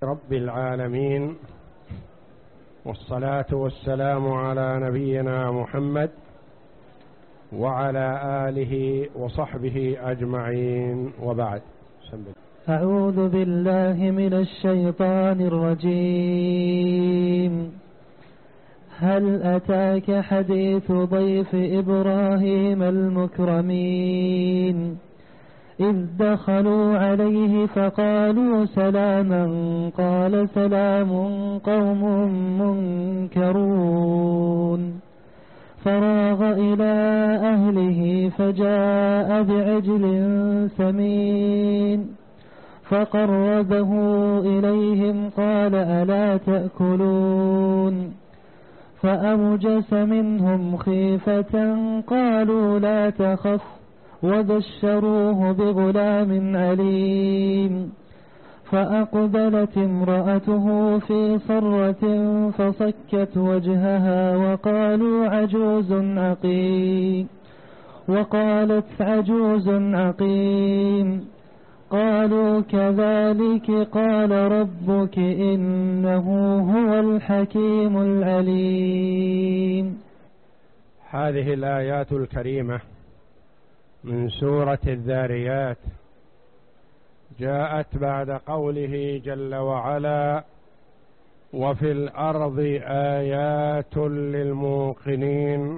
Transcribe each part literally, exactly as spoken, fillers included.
رب العالمين، والصلاة والسلام على نبينا محمد وعلى آله وصحبه أجمعين، وبعد. أعوذ بالله من الشيطان الرجيم. هل أتاك حديث ضيف إبراهيم المكرمين إذ دخلوا عليه فقالوا سلاما قال سلام قوم منكرون فراغ إلى أهله فجاء بعجل سمين فقربه إليهم قال ألا تأكلون فأوجس منهم خيفة قالوا لا تخف وبشروه بغلام عليم فأقبلت امرأته في صرة فصكت وجهها وقالوا عجوز عقيم وقالت عجوز عقيم قالوا كذلك قال ربك إنه هو الحكيم العليم. هذه الآيات الكريمة من سورة الذاريات جاءت بعد قوله جل وعلا: وفي الأرض آيات للموقنين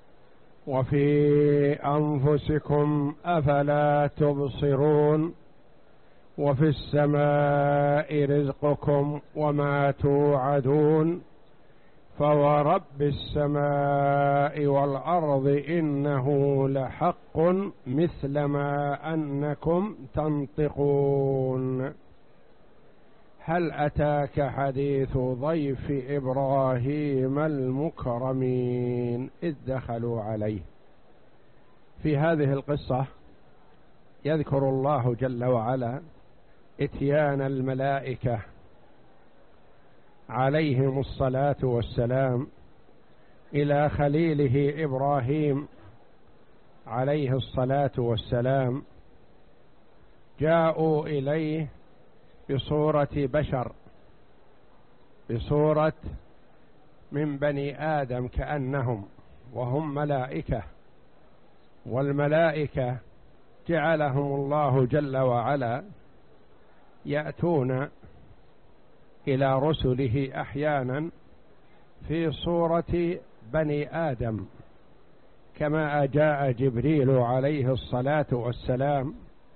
وفي أنفسكم أفلا تبصرون وفي السماء رزقكم وما توعدون فورب السماء والأرض إنه لحق مثل ما أنكم تنطقون. هل أتاك حديث ضيف إبراهيم المكرمين إذ دخلوا عليه. في هذه القصة يذكر الله جل وعلا إتيان الملائكة عليهم الصلاة والسلام إلى خليله إبراهيم عليه الصلاة والسلام. جاءوا إليه بصورة بشر، بصورة من بني آدم كأنهم، وهم ملائكة، والملائكة جعلهم الله جل وعلا يأتون إلى رسله أحيانا في صورة بني آدم، كما جاء جبريل عليه الصلاة والسلام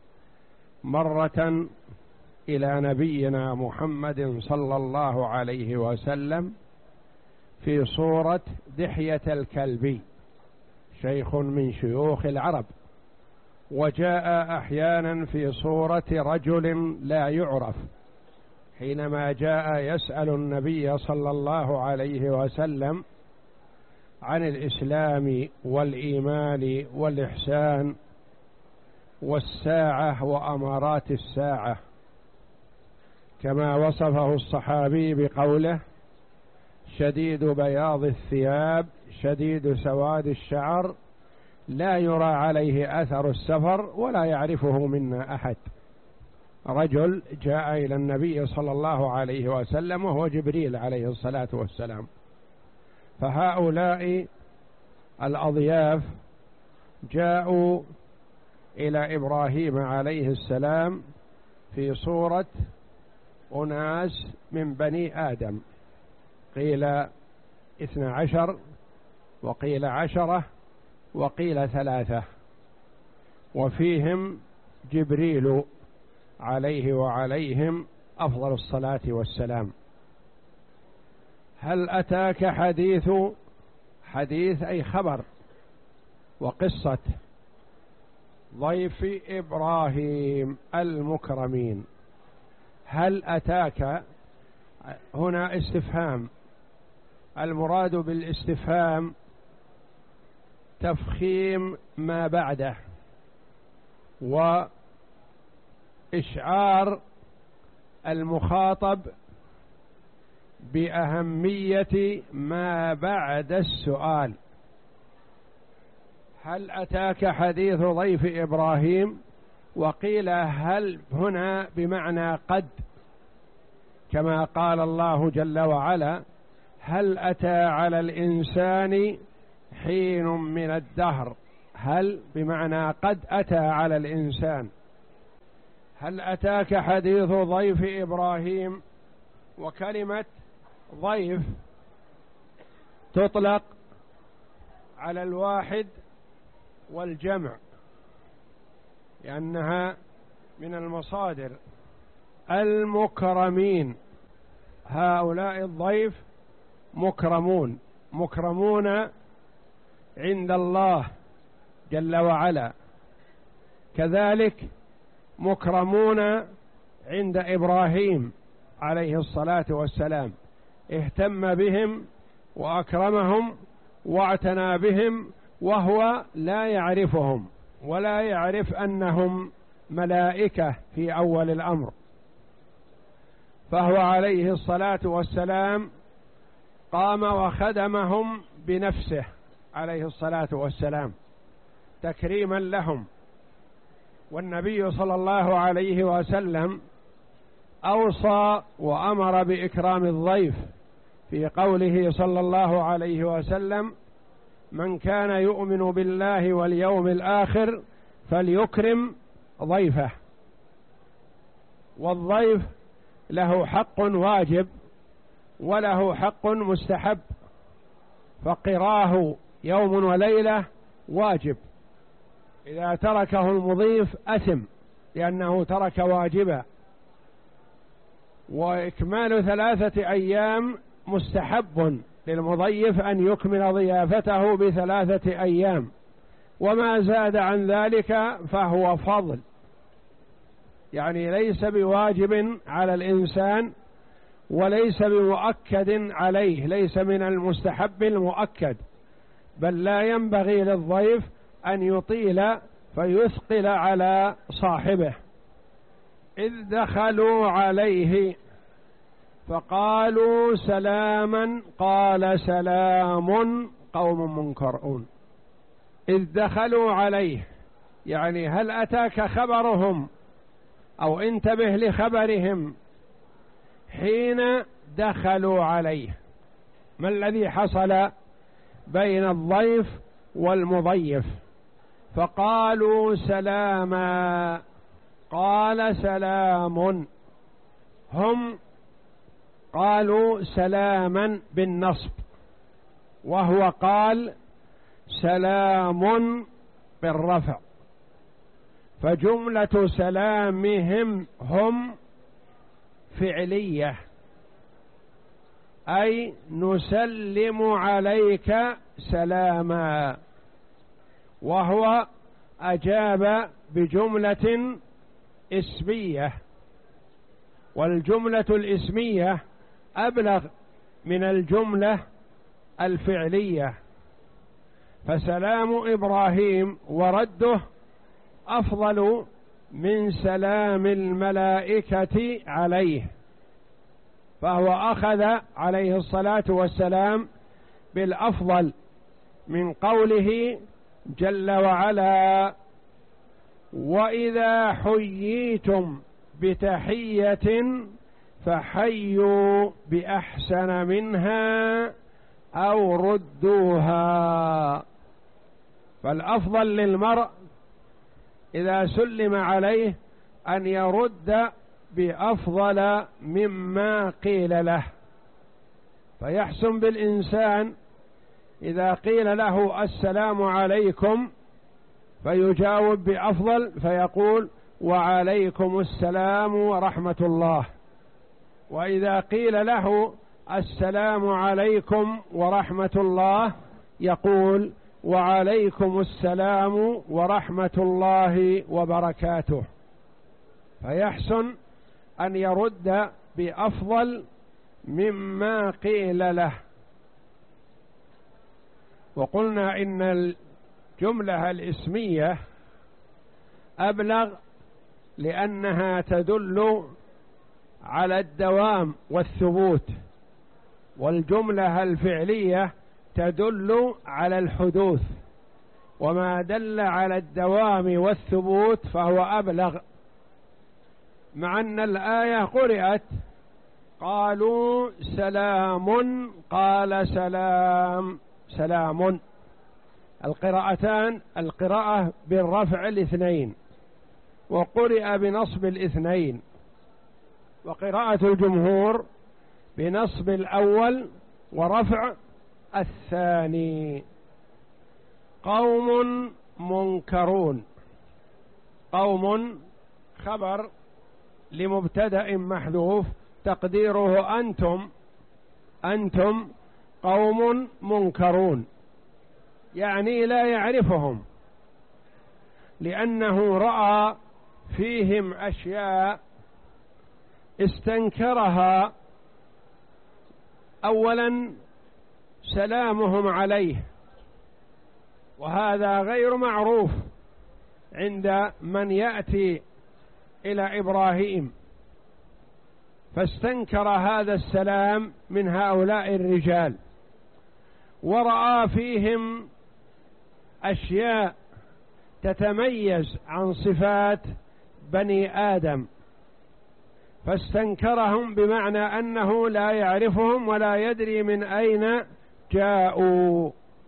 مرة إلى نبينا محمد صلى الله عليه وسلم في صورة دحية الكلبي، شيخ من شيوخ العرب، وجاء أحيانا في صورة رجل لا يعرف حينما جاء يسأل النبي صلى الله عليه وسلم عن الإسلام والإيمان والإحسان والساعة وأمارات الساعة، كما وصفه الصحابي بقوله: شديد بياض الثياب شديد سواد الشعر لا يرى عليه أثر السفر ولا يعرفه منا أحد. رجل جاء إلى النبي صلى الله عليه وسلم وهو جبريل عليه الصلاة والسلام. فهؤلاء الأضياف جاءوا إلى إبراهيم عليه السلام في صورة أناس من بني آدم، قيل اثنى عشر وقيل عشرة وقيل ثلاثة، وفيهم جبريل عليه وعليهم أفضل الصلاة والسلام. هل أتاك حديث، حديث أي خبر وقصة ضيف إبراهيم المكرمين. هل أتاك هنا استفهام، المراد بالاستفهام تفخيم ما بعده وإشعار المخاطب بأهمية ما بعد السؤال. هل أتاك حديث ضيف إبراهيم، وقيل هل هنا بمعنى قد، كما قال الله جل وعلا: هل أتى على الإنسان حين من الدهر. هل بمعنى قد أتى على الإنسان. هل أتاك حديث ضيف إبراهيم، وكلمة ضيف تطلق على الواحد والجمع لأنها من المصادر. المكرمين، هؤلاء الضيف مكرمون، مكرمون عند الله جل وعلا، كذلك مكرمون عند إبراهيم عليه الصلاة والسلام، اهتم بهم وأكرمهم واعتنى بهم وهو لا يعرفهم ولا يعرف أنهم ملائكة في أول الأمر، فهو عليه الصلاة والسلام قام وخدمهم بنفسه عليه الصلاة والسلام تكريما لهم. والنبي صلى الله عليه وسلم أوصى وأمر بإكرام الضيف في قوله صلى الله عليه وسلم: من كان يؤمن بالله واليوم الآخر فليكرم ضيفه. والضيف له حق واجب وله حق مستحب، فقراه يوم وليلة واجب، إذا تركه المضيف أثم لأنه ترك واجبا، وإكمال ثلاثة أيام مستحب للمضيف أن يكمل ضيافته بثلاثة أيام، وما زاد عن ذلك فهو فضل، يعني ليس بواجب على الإنسان وليس بمؤكد عليه، ليس من المستحب المؤكد، بل لا ينبغي للضيف أن يطيل فيثقل على صاحبه. إذ دخلوا عليه فقالوا سلاما قال سلام قوم منكرون. إذ دخلوا عليه يعني هل أتاك خبرهم أو انتبه لخبرهم حين دخلوا عليه. ما الذي حصل بين الضيف والمضيف؟ فقالوا سلاما، قال سلام، هم قالوا سلاما بالنصب وهو قال سلام بالرفع، فجملة سلامهم هم فعلية، أي نسلم عليك سلاما، وهو أجاب بجملة اسمية، والجملة الاسمية أبلغ من الجملة الفعلية، فسلام إبراهيم ورده أفضل من سلام الملائكة عليه، فهو أخذ عليه الصلاة والسلام بالأفضل من قوله جل وعلا: وإذا حييتم بتحية فحيوا بأحسن منها أو ردوها. فالأفضل للمرء إذا سلم عليه أن يرد بأفضل مما قيل له، فيحسن بالإنسان إذا قيل له السلام عليكم فيجاوب بأفضل فيقول وعليكم السلام ورحمة الله، وإذا قيل له السلام عليكم ورحمة الله يقول وعليكم السلام ورحمة الله وبركاته، فيحسن أن يرد بأفضل مما قيل له. وقلنا إن الجملة الاسمية أبلغ لأنها تدل على الدوام والثبوت، والجملة الفعلية تدل على الحدوث، وما دل على الدوام والثبوت فهو أبلغ، مع أن الآية قرأت قالوا سلام قال سلام سلام. القراءتان القراءة بالرفع الاثنين وقرئ بنصب الاثنين، وقراءة الجمهور بنصب الأول ورفع الثاني. قوم منكرون، قوم خبر لمبتدأ محذوف تقديره أنتم، أنتم قوم منكرون، يعني لا يعرفهم لأنه رأى فيهم أشياء استنكرها. أولا سلامهم عليه، وهذا غير معروف عند من يأتي إلى إبراهيم، فاستنكر هذا السلام من هؤلاء الرجال، ورأى فيهم أشياء تتميز عن صفات بني آدم، فاستنكرهم بمعنى أنه لا يعرفهم ولا يدري من أين جاءوا.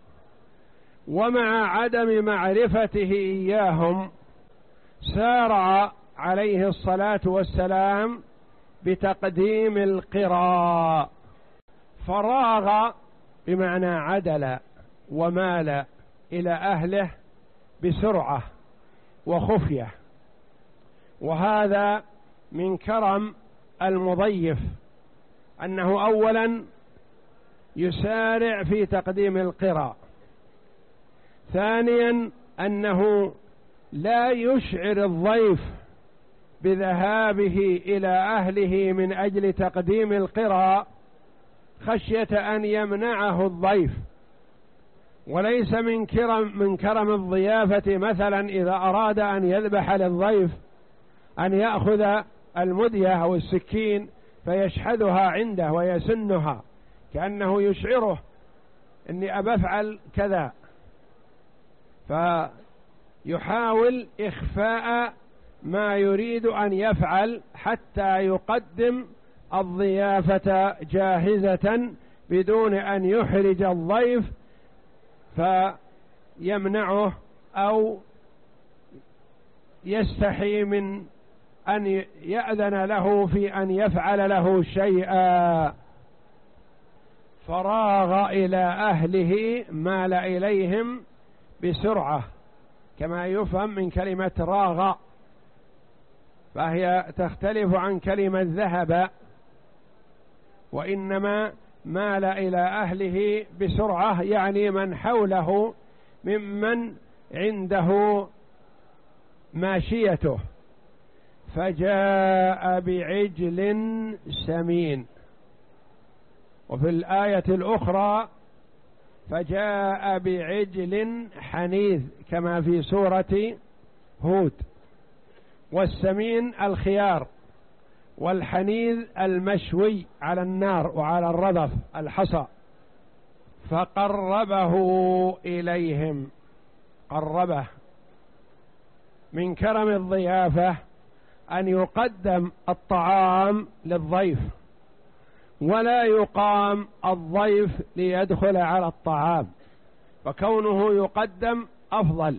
ومع عدم معرفته إياهم سارع عليه الصلاة والسلام بتقديم القراء، فراغ بمعنى عدل ومال إلى أهله بسرعة وخفية، وهذا من كرم المضيف أنه أولا يسارع في تقديم القراء، ثانيا أنه لا يشعر الضيف بذهابه إلى أهله من أجل تقديم القراء خشية أن يمنعه الضيف. وليس من كرم من كرم الضيافة مثلا إذا أراد أن يذبح للضيف أن يأخذ المدية أو السكين فيشحذها عنده ويسنها كأنه يشعره إني أبفعل كذا، فيحاول إخفاء ما يريد أن يفعل حتى يقدم الضيافة جاهزة بدون أن يحرج الضيف فيمنعه أو يستحي من أن يأذن له في أن يفعل له شيئا. فراغ إلى أهله، مال إليهم بسرعة، كما يفهم من كلمة راغ، فهي تختلف عن كلمة ذهب، وإنما مال إلى أهله بسرعة يعني من حوله ممن عنده ماشيته. فجاء بعجل سمين، وفي الآية الأخرى فجاء بعجل حنيذ كما في سورة هود. والسمين الخيار، والحنيذ المشوي على النار وعلى الرذف الحصى. فقربه إليهم، قربه من كرم الضيافة أن يقدم الطعام للضيف ولا يقام الضيف ليدخل على الطعام، فكونه يقدم أفضل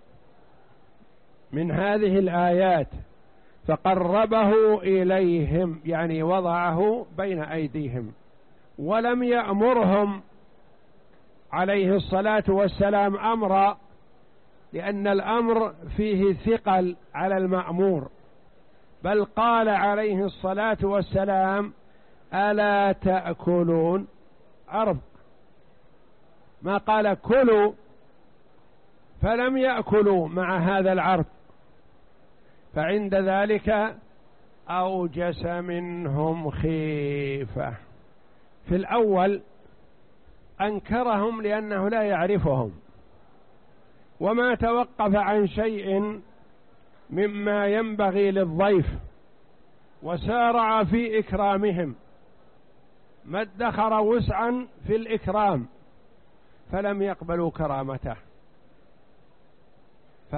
من هذه الآيات. فقربه إليهم يعني وضعه بين أيديهم، ولم يأمرهم عليه الصلاة والسلام أمرا، لأن الأمر فيه ثقل على المأمور، بل قال عليه الصلاة والسلام ألا تأكلون، عرض، ما قال كلوا، فلم يأكلوا مع هذا العرض. فعند ذلك أوجس منهم خيفة. في الأول أنكرهم لأنه لا يعرفهم، وما توقف عن شيء مما ينبغي للضيف، وسارع في إكرامهم، ما ادخر وسعا في الإكرام، فلم يقبلوا كرامته.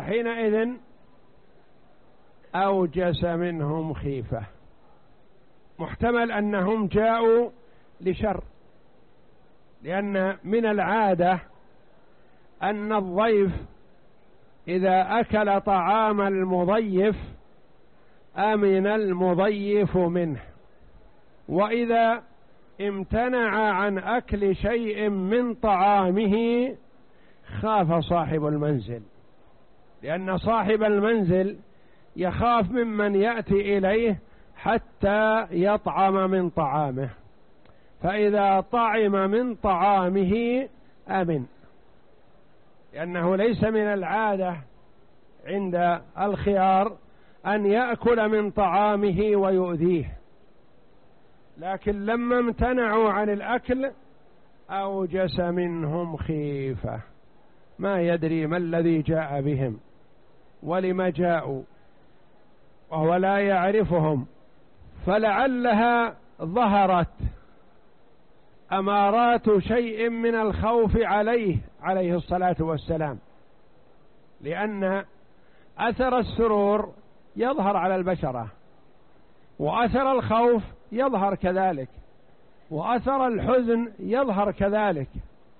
فحينئذ أوجس منهم خيفة. محتمل أنهم جاءوا لشر، لأن من العادة أن الضيف إذا أكل طعام المضيف أمن المضيف منه، وإذا امتنع عن أكل شيء من طعامه خاف صاحب المنزل، لأن صاحب المنزل يخاف ممن يأتي إليه حتى يطعم من طعامه، فإذا طعم من طعامه أمن، لأنه ليس من العادة عند الخيار أن يأكل من طعامه ويؤذيه، لكن لما امتنعوا عن الأكل أوجس منهم خيفة، ما يدري ما الذي جاء بهم ولم جاءوا وهو لا يعرفهم، فلعلها ظهرت أمارات شيء من الخوف عليه عليه الصلاة والسلام، لأن أثر السرور يظهر على البشرة، وأثر الخوف يظهر كذلك، وأثر الحزن يظهر كذلك،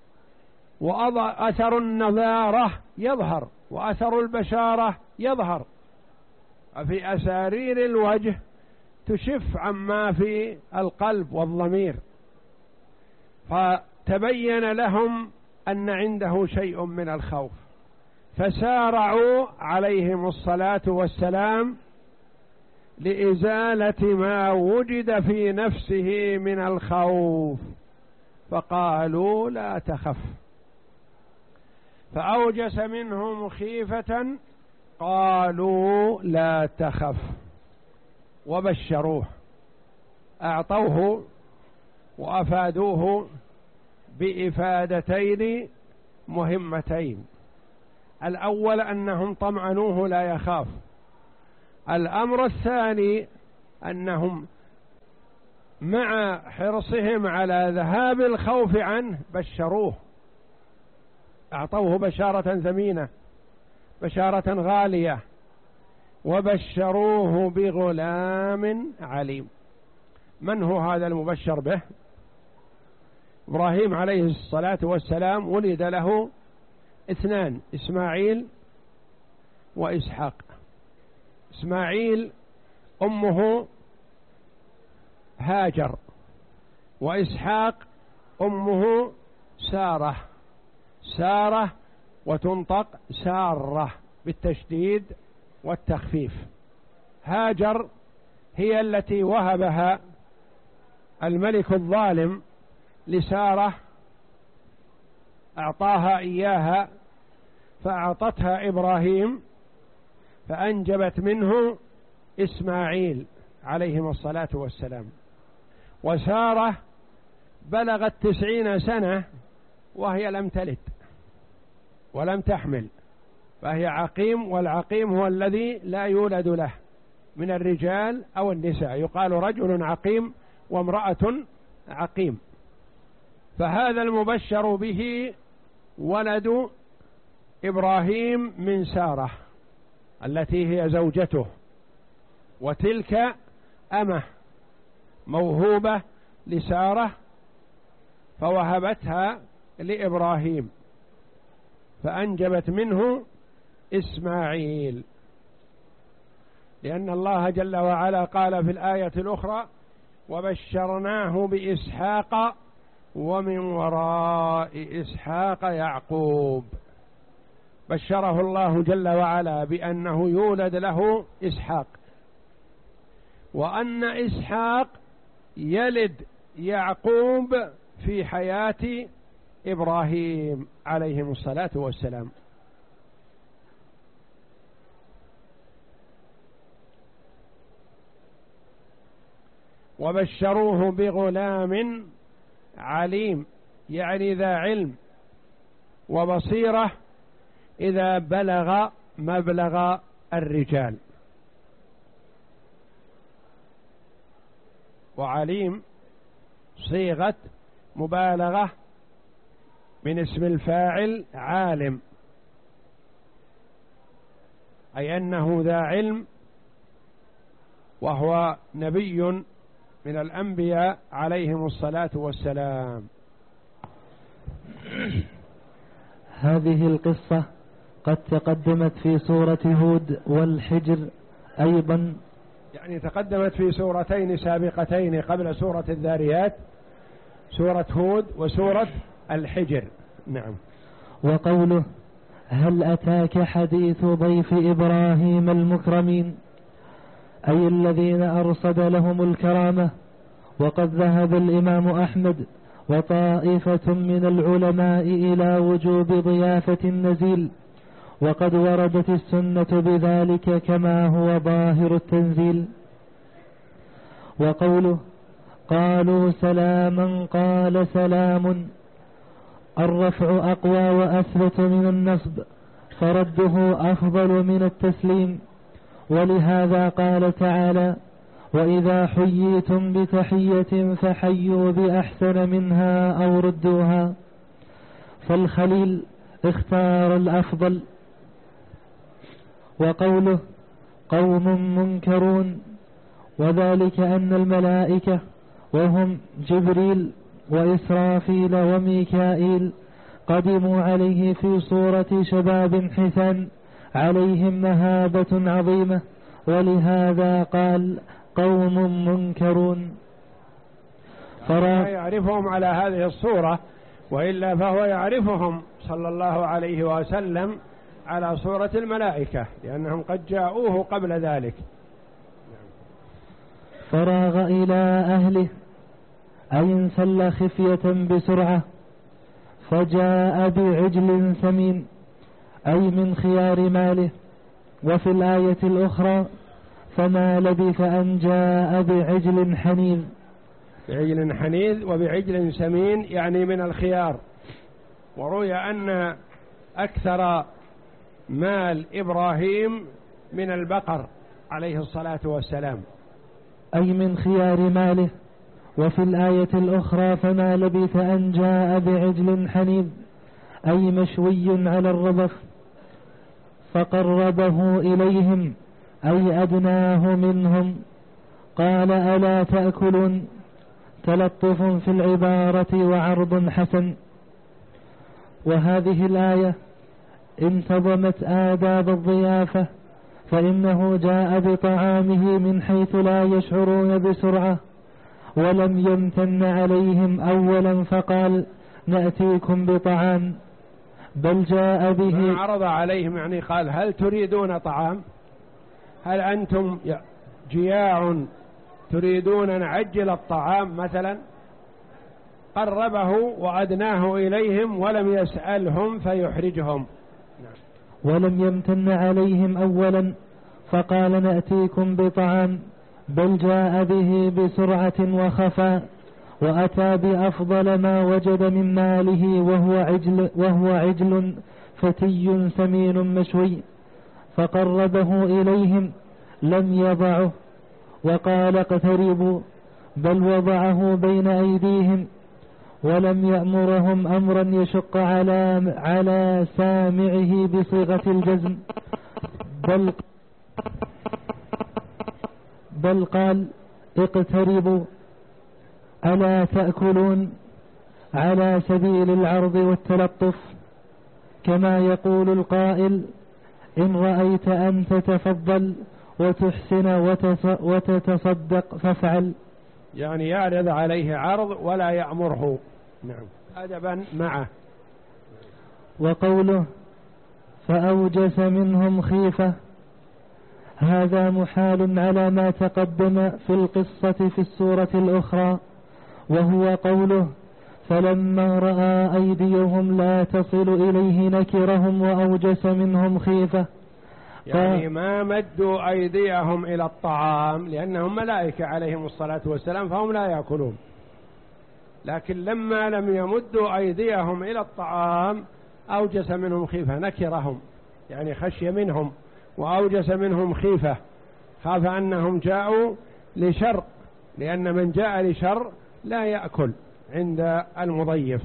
وأثر النضارة يظهر، وأثر البشارة يظهر، في أسارير الوجه تشف عما في القلب والضمير، فتبين لهم أن عنده شيء من الخوف، فسارعوا عليهم الصلاة والسلام لإزالة ما وجد في نفسه من الخوف، فقالوا لا تخف، فأوجس منهم خيفة قالوا لا تخف، وبشروه، أعطوه وأفادوه بإفادتين مهمتين: الأول أنهم طمأنوه لا يخاف، الأمر الثاني أنهم مع حرصهم على ذهاب الخوف عنه بشروه، أعطوه بشارة ثمينة، بشارة غالية، وبشروه بغلام عليم. من هو هذا المبشر به؟ إبراهيم عليه الصلاة والسلام ولد له اثنان، إسماعيل وإسحاق. إسماعيل أمه هاجر، وإسحاق أمه سارة، سارة وتنطق سارة بالتشديد والتخفيف. هاجر هي التي وهبها الملك الظالم لسارة، أعطاها إياها فأعطتها إبراهيم فأنجبت منه إسماعيل عليهم الصلاة والسلام. وسارة بلغت تسعين سنة وهي لم تلد ولم تحمل، فهي عقيم، والعقيم هو الذي لا يولد له من الرجال أو النساء، يقال رجل عقيم وامرأة عقيم. فهذا المبشر به ولد إبراهيم من سارة التي هي زوجته، وتلك أمه موهوبة لسارة فوهبتها لإبراهيم فأنجبت منه إسماعيل، لأن الله جل وعلا قال في الآية الأخرى: وبشرناه بإسحاق ومن وراء إسحاق يعقوب. بشره الله جل وعلا بأنه يولد له إسحاق، وأن إسحاق يلد يعقوب في حياة إبراهيم عليهم الصلاة والسلام. وبشروه بغلام عليم، يعني ذا علم وبصيرة إذا بلغ مبلغ الرجال. وعليم صيغة مبالغة من اسم الفاعل عالم، أي أنه ذا علم، وهو نبي من الأنبياء عليهم الصلاة والسلام. هذه القصة قد تقدمت في سورة هود والحجر أيضا، يعني تقدمت في سورتين سابقتين قبل سورة الذاريات، سورة هود وسورة الحجر. نعم. وقوله هل أتاك حديث ضيف إبراهيم المكرمين، أي الذين أرصد لهم الكرامة. وقد ذهب الإمام أحمد وطائفة من العلماء إلى وجوب ضيافة النزيل، وقد وردت السنة بذلك كما هو ظاهر التنزيل. وقوله قالوا سلاما قال سلام، الرفع أقوى وأثبت من النصب، فرده أفضل من التسليم. ولهذا قال تعالى وإذا حييتم بتحية فحيوا بأحسن منها أو ردوها، فالخليل اختار الأفضل. وقوله قوم منكرون، وذلك أن الملائكة وهم جبريل وإسرافيل وميكائيل قدموا عليه في صورة شباب حسان عليهم مهابة عظيمة، ولهذا قال قوم منكرون. فلا يعرفهم على هذه الصورة، وإلا فهو يعرفهم صلى الله عليه وسلم على صورة الملائكة، لأنهم قد جاءوه قبل ذلك. فراغ إلى أهله، أي انسل خفية بسرعة، فجاء بعجل سمين، أي من خيار ماله. وفي الآية الأخرى فما لبث أن جاء بعجل حنيذ. بعجل حنيذ وبعجل سمين يعني من الخيار. وروي أن أكثر مال إبراهيم من البقر عليه الصلاة والسلام، أي من خيار ماله. وفي الآية الأخرى فما لبث أن جاء بعجل حنيذ، أي مشوي على الرضف، فقربه إليهم، أي أدناه منهم. قال ألا تأكلون، تلطف في العبارة وعرض حسن. وهذه الآية انتظمت آداب الضيافة، فإنه جاء بطعامه من حيث لا يشعرون بسرعة، ولم يمتن عليهم أولا فقال نأتيكم بطعام، بل جاء به. عرض عليهم يعني قال هل تريدون طعام؟ هل أنتم جياع تريدون نعجل الطعام مثلا؟ قربه وأدناه إليهم ولم يسألهم فيحرجهم. ولم يمتن عليهم أولا فقال نأتيكم بطعام، بل جاء به بسرعة وخفاء، وأتى بأفضل ما وجد من ماله، وهو عجل, وهو عجل فتي سمين مشوي، فقربه إليهم لم يضعه وقال اقتربوا، بل وضعه بين أيديهم، ولم يأمرهم أمرا يشق على, على سامعه بصيغة الجزم، بل, بل قال اقتربوا ألا تأكلون، على سبيل العرض والتلطف، كما يقول القائل إن رأيت أن تتفضل وتحسن وتتصدق فافعل، يعني يعرض عليه عرض ولا يأمره. نعم، أدبا معه. وقوله فأوجس منهم خيفة، هذا محال على ما تقدم في القصة في السورة الأخرى، وهو قوله فلما رأى أيديهم لا تصل إليه نكرهم وأوجس منهم خيفة، يعني ما مدوا أيديهم إلى الطعام لأنهم ملائكة عليهم الصلاة والسلام فهم لا يأكلون، لكن لما لم يمدوا أيديهم إلى الطعام أوجس منهم خيفة، نكرهم يعني خشية منهم، وأوجس منهم خيفة، خاف أنهم جاءوا لشر، لأن من جاء لشر لا يأكل عند المضيف.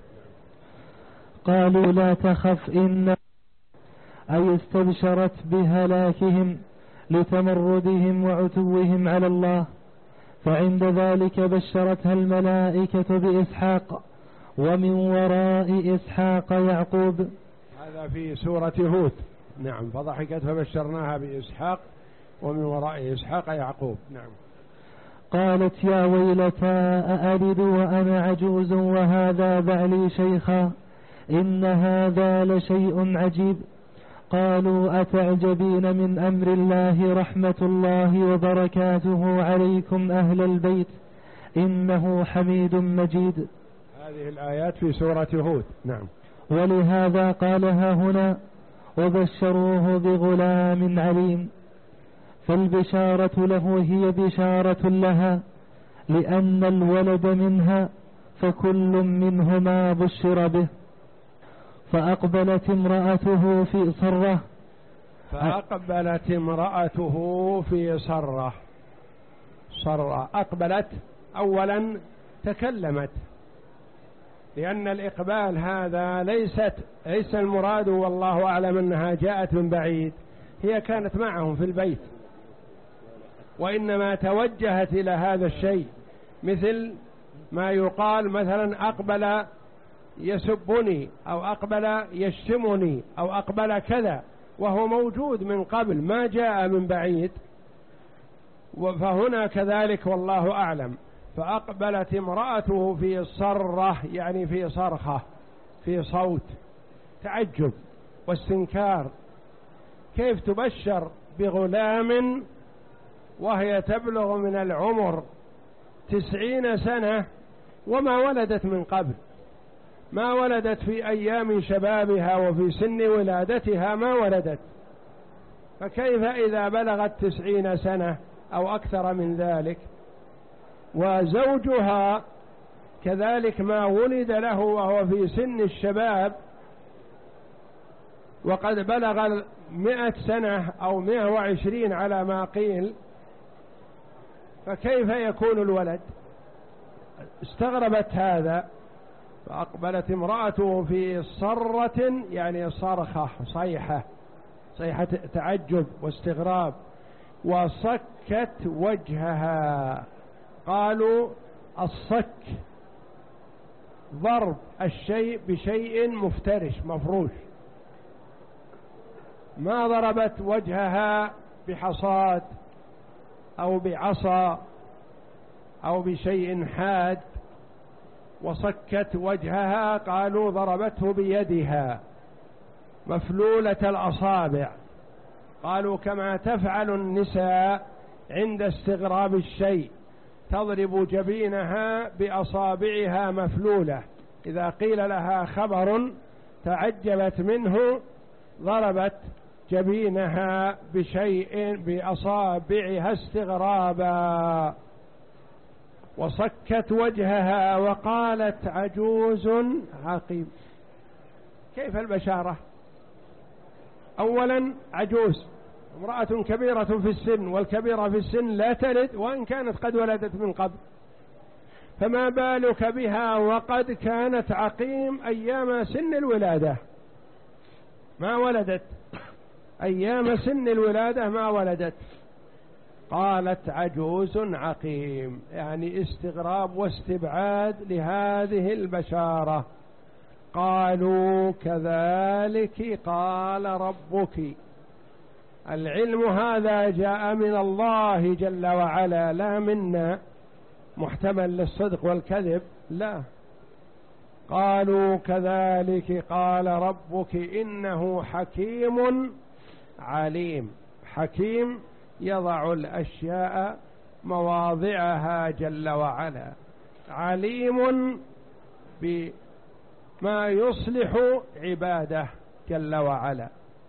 قالوا لا تخف إن، أي استبشرت بهلاكهم لتمردهم وعتوهم على الله، فعند ذلك بشرتها الملائكة بإسحاق ومن وراء إسحاق يعقوب. هذا في سورة هود. نعم. فضحكت فبشرناها بإسحاق ومن وراء إسحاق يعقوب. نعم. قالت يا ويلتى أألد وأنا عجوز وهذا بعلي شيخا إن هذا لشيء عجيب. قالوا أتعجبين من أمر الله رحمة الله وبركاته عليكم أهل البيت إنه حميد مجيد. هذه الآيات في سورة هود. نعم. ولهذا قالها هنا وبشروه بغلام عليم، فالبشارة له هي بشارة لها لأن الولد منها فكل منهما بشر به. فأقبلت امرأته في صرة فأقبلت امرأته في صرة صرة أقبلت أولا تكلمت، لأن الإقبال هذا ليست ليس المراد والله أعلم أنها جاءت من بعيد، هي كانت معهم في البيت وإنما توجهت إلى هذا الشيء، مثل ما يقال مثلا أقبل يسبني أو أقبل يشتمني أو أقبل كذا، وهو موجود من قبل ما جاء من بعيد. فهنا كذلك والله أعلم. فأقبلت امرأته في صرة يعني في صرخة، في صوت تعجب واستنكار، كيف تبشر بغلام وهي تبلغ من العمر تسعين سنة وما ولدت من قبل، ما ولدت في أيام شبابها وفي سن ولادتها ما ولدت، فكيف إذا بلغت تسعين سنة أو أكثر من ذلك؟ وزوجها كذلك ما ولد له وهو في سن الشباب وقد بلغ مئة سنة أو مئة وعشرين على ما قيل، فكيف يكون الولد؟ استغربت هذا. فأقبلت امرأته في صرة يعني صرخة، صيحة صيحة تعجب واستغراب، وصكت وجهها. قالوا الصك ضرب الشيء بشيء مفترش مفروش، ما ضربت وجهها بحصاد أو بعصا أو بشيء حاد. وصكت وجهها قالوا ضربته بيدها مفلولة الأصابع، قالوا كما تفعل النساء عند استغراب الشيء، تضرب جبينها بأصابعها مفلولة، إذا قيل لها خبر تعجبت منه ضربت جبينها بشيء بأصابعها استغرابا. وصكت وجهها وقالت عجوز عقيم. كيف البشارة؟ أولا عجوز، امرأة كبيرة في السن، والكبيرة في السن لا تلد وإن كانت قد ولدت من قبل، فما بالك بها وقد كانت عقيم أيام سن الولادة ما ولدت، أيام سن الولادة ما ولدت. قالت عجوز عقيم، يعني استغراب واستبعاد لهذه البشارة. قالوا كذلك قال ربك. العلم هذا جاء من الله جل وعلا لا منا، محتمل للصدق والكذب لا. قالوا كذلك قال ربك إنه حكيم عليم. حكيم يضع الأشياء مواضعها جل وعلا، عليم بما يصلح عباده جل وعلا.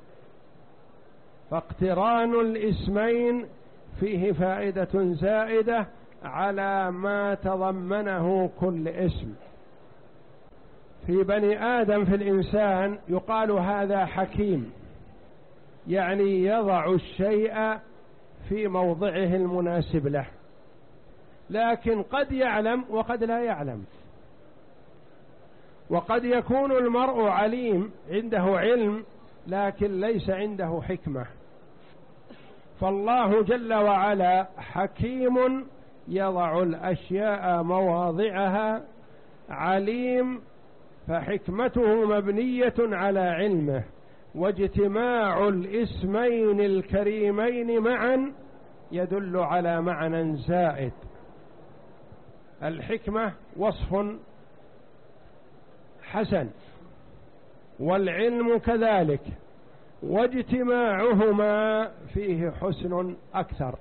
فاقتران الاسمين فيه فائدة زائدة على ما تضمنه كل اسم. في بني آدم في الإنسان يقال هذا حكيم، يعني يضع الشيء في موضعه المناسب له، لكن قد يعلم وقد لا يعلم. وقد يكون المرء عليم عنده علم لكن ليس عنده حكمة. فالله جل وعلا حكيم يضع الأشياء مواضعها، عليم، فحكمته مبنية على علمه. واجتماع الاسمين الكريمين معا يدل على معنى زائد. الحكمة وصف حسن، والعلم كذلك، واجتماعهما فيه حسن أكثر.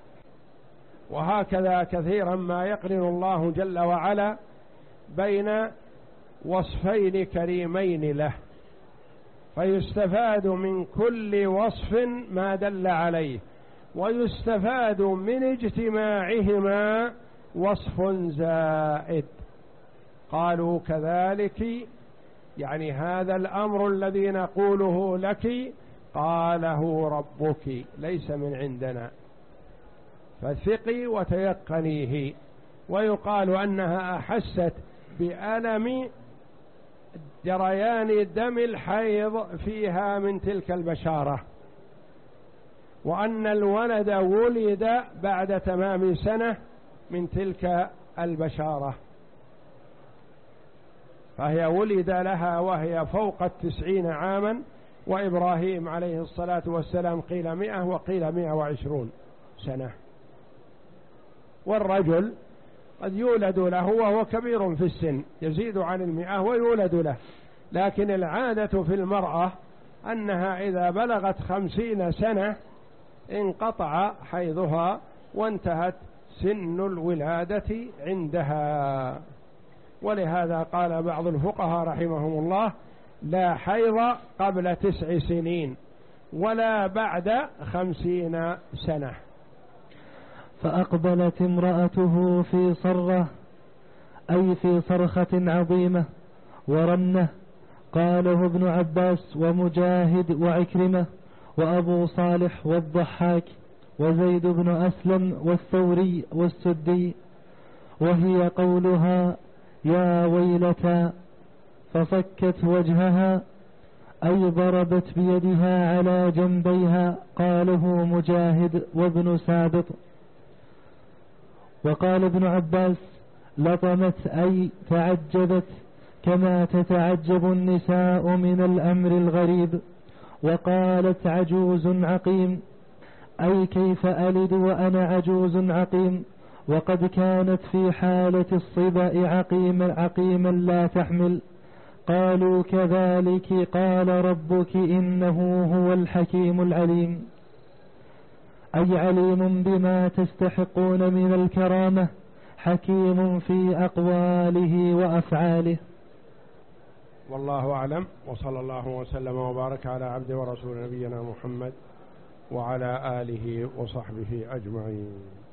وهكذا كثيرا ما يقرن الله جل وعلا بين وصفين كريمين له، فيستفاد من كل وصف ما دل عليه، ويستفاد من اجتماعهما وصف زائد. قالوا كذلك، يعني هذا الأمر الذي نقوله لك قاله ربك ليس من عندنا، فثقي وتيقنيه. ويقال أنها أحست بألم جريان دم الحيض فيها من تلك البشارة، وأن الولد ولد بعد تمام سنة من تلك البشارة، فهي ولد لها وهي فوق التسعين عاما، وإبراهيم عليه الصلاة والسلام قيل مئة وقيل مئة وعشرون سنة. والرجل قد يولد له وهو كبير في السن، يزيد عن المئة ويولد له، لكن العادة في المرأة أنها إذا بلغت خمسين سنة انقطع حيضها وانتهت سن الولادة عندها. ولهذا قال بعض الفقهاء رحمهم الله: لا حيض قبل تسع سنين ولا بعد خمسين سنة. فأقبلت امرأته في صرة، أي في صرخة عظيمة ورنة، قاله ابن عباس ومجاهد وعكرمة وأبو صالح والضحاك وزيد بن أسلم والثوري والسدي، وهي قولها يا ويلتا، فصكت وجهها أي ضربت بيدها على جنبيها، قاله مجاهد وابن سابط. وقال ابن عباس لطمت أي تعجبت، كما تتعجب النساء من الأمر الغريب. وقالت عجوز عقيم، أي كيف ألد وأنا عجوز عقيم، وقد كانت في حالة الصبا عقيما عقيما لا تحمل. قالوا كذلك قال ربك إنه هو الحكيم العليم، أي عليم بما تستحقون من الكرامة، حكيم في أقواله وأفعاله. والله أعلم، وصلى الله وسلم وبارك على عبد ورسول نبينا محمد وعلى آله وصحبه أجمعين.